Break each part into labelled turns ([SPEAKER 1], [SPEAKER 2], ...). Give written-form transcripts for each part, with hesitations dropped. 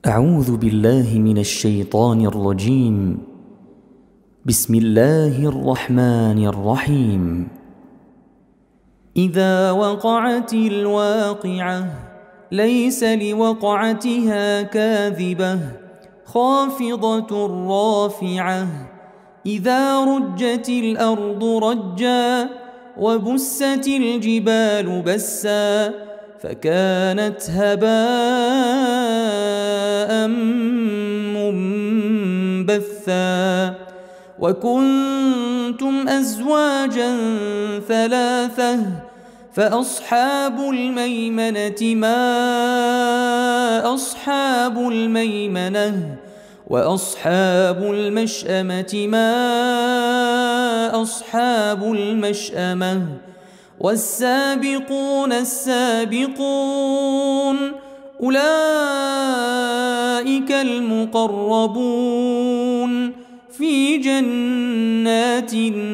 [SPEAKER 1] أعوذ بالله من الشيطان الرجيم. بسم الله الرحمن الرحيم. إذا وقعت الواقعة ليس لوقعتها كاذبة خافضة رافعة إذا رجت الأرض رجا وبست الجبال بسا فكانت هباء منبثا وكنتم أزواجا ثلاثة فأصحاب الميمنة ما أصحاب الميمنة وأصحاب المشأمة ما أصحاب المشأمة والسابقون السابقون أولئك المقربون في جنات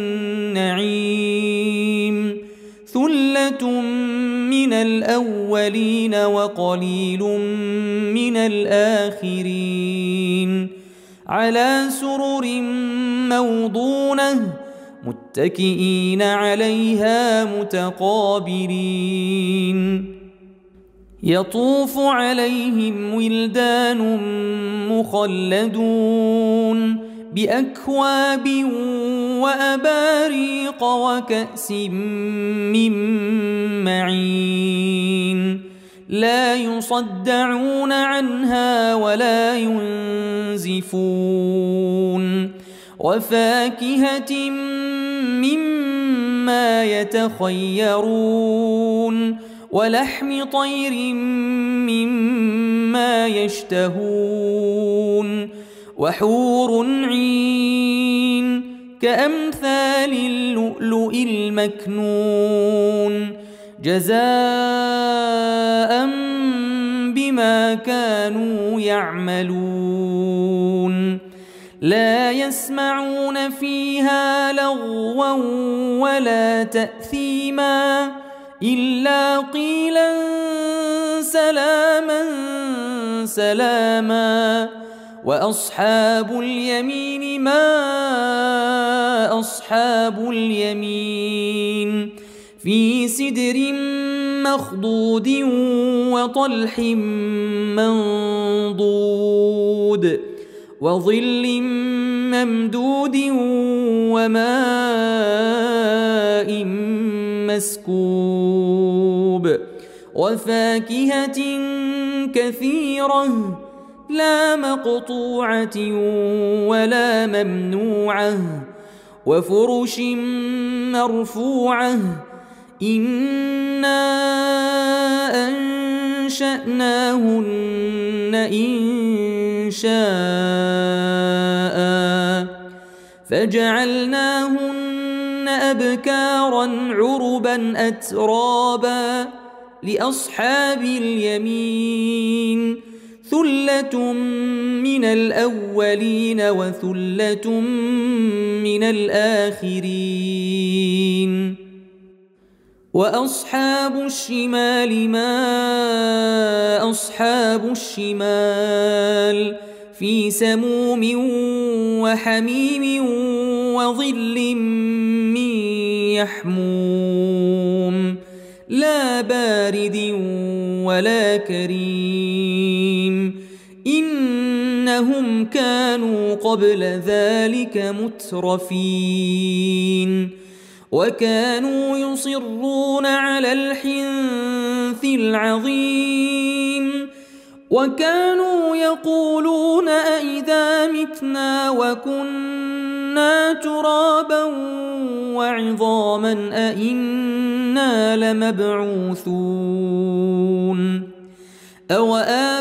[SPEAKER 1] النعيم ثلة من الأولين وقليل من الآخرين على سرر موضونة متكئين عليها متقابلين يطوف عليهم ولدان مخلدون بأكواب وأباريق وكأس من معين لا يصدعون عنها ولا ينزفون وفاكهة مما يتخيرون ولحم طير مما يشتهون وحور عين كأمثال اللؤلؤ المكنون جزاء بما كانوا يعملون لا يسمعون فيها لغوا ولا تأثيما إلا قيلا سلاما سلاما وأصحاب اليمين ما أصحاب اليمين في سدر مخضود وطلح منضود وظل ممدود وماء مسكوب وفاكهة كثيرة لا مقطوعة ولا ممنوعة وفرش مرفوعة إنا أنشأناهن إنشاء فجعلناهن أبكارا عربا أترابا لأصحاب اليمين ثلة من الأولين وثلة من الآخرين وأصحاب الشمال ما أصحاب الشمال في سموم وحميم وظل من يحموم لا بارد ولا كريم إنهم كانوا قبل ذلك مترفين وكانوا يصرون على الحنث العظيم وكانوا يقولون أئذا متنا وكنا ترابا وعظاما أئنا لمبعوثون أو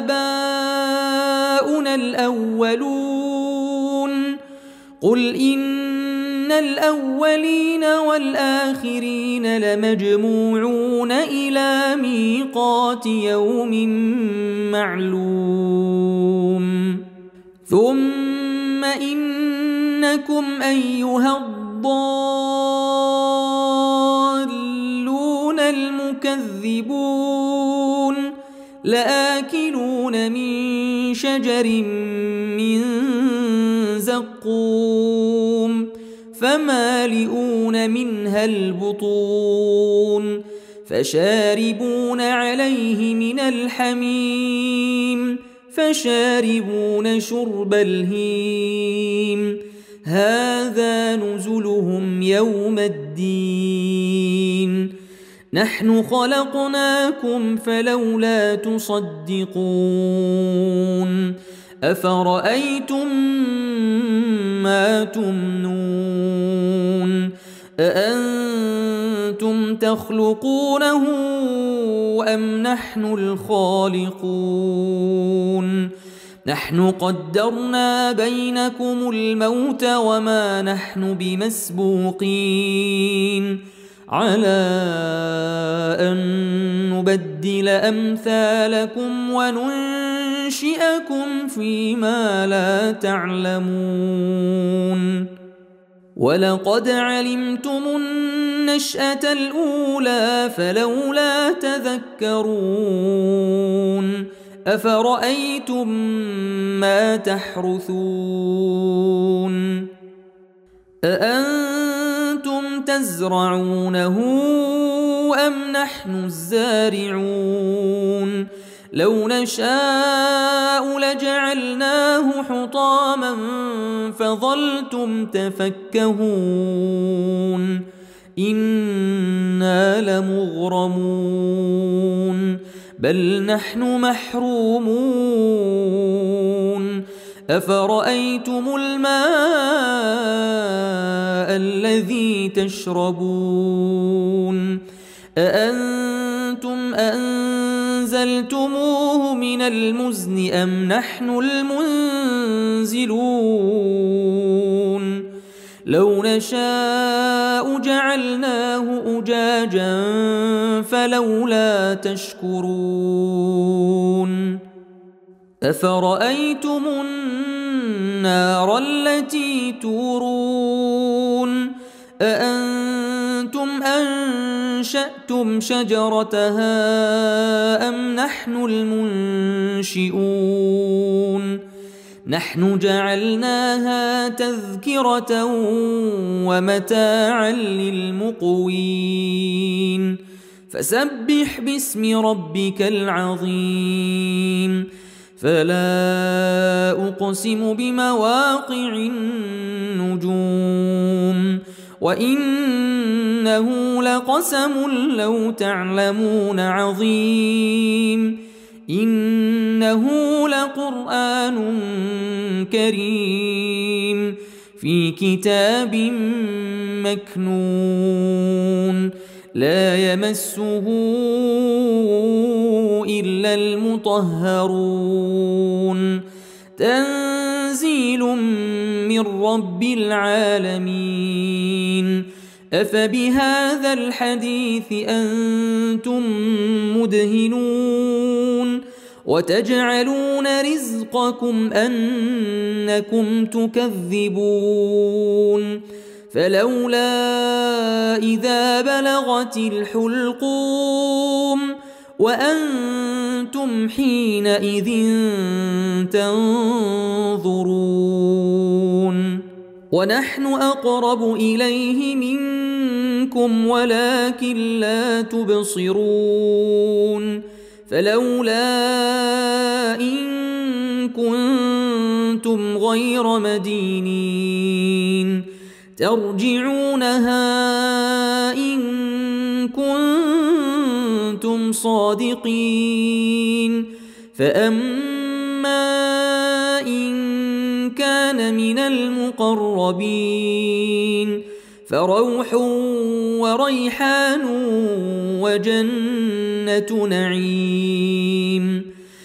[SPEAKER 1] آباؤنا الأولون قل إن الأولين والآخرين لمجموعون إلى ميقات يوم معلوم ثم إنكم أيها الضالون المكذبون لآكلون من شجر من زقوم فمالئون منها البطون فشاربون عليه من الحميم فشاربون شرب الهيم هذا نزلهم يوم الدين نحن خلقناكم فلولا تصدقون أفرأيتم ما تمنون أأنتم تخلقونه أم نحن الخالقون نحن قدرنا بينكم الموت وما نحن بمسبوقين على أن نبدل أمثالكم وننشئكم فيما لا تعلمون ولقد علمتم النشأة الأولى فلولا تذكرون أفرأيتم ما تحرثون أأنتم تزرعونه أم نحن الزارعون لو نشاء لجعلناه حطاما فظلتم تفكهون إنا لمغرمون بل نحن محرومون أفرأيتم الماء الذي تشربون أأنتم أنزلتموه من المزن أم نحن المنزلون لو نشاء جعلناه أجاجا فلولا تشكرون أفرأيتم النار التي تورون أأنتم أنشأتم شجرتها أم نحن المنشئون نحن جعلناها تذكرة ومتاعا للمقوين فسبح باسم ربك العظيم فلا أقسم بمواقع النجوم وإنه لقسم لو تعلمون عظيم إنه لقرآن كريم في كتاب مكنون لا يمسه إلا المطهرون تنزيل من رب العالمين أفبهذا الحديث أنتم مدهنون وتجعلون رزقكم أنكم تكذبون فلولا إذا بلغت الحلقوم وأنتم حينئذ تنظرون ونحن أقرب إليه منكم ولكن لا تبصرون فلولا إن كنتم غير مدينين ترجعونها إن كنتم صادقين فأما إن كان من المقربين فروح وريحان وجنة نعيم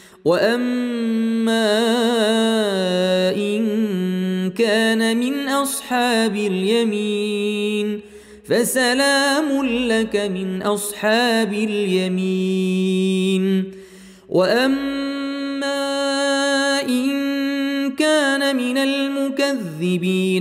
[SPEAKER 1] وأما إن كان من أصحاب اليمين فسلام لك من أصحاب اليمين وأما إن كان من المكذبين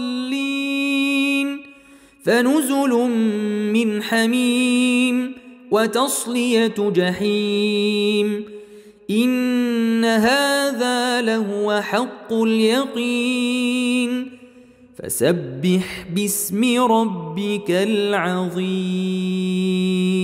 [SPEAKER 1] الضالين فنزل من حميم وتصلية جحيم إن هذا لهو حق اليقين فسبح باسم ربك العظيم.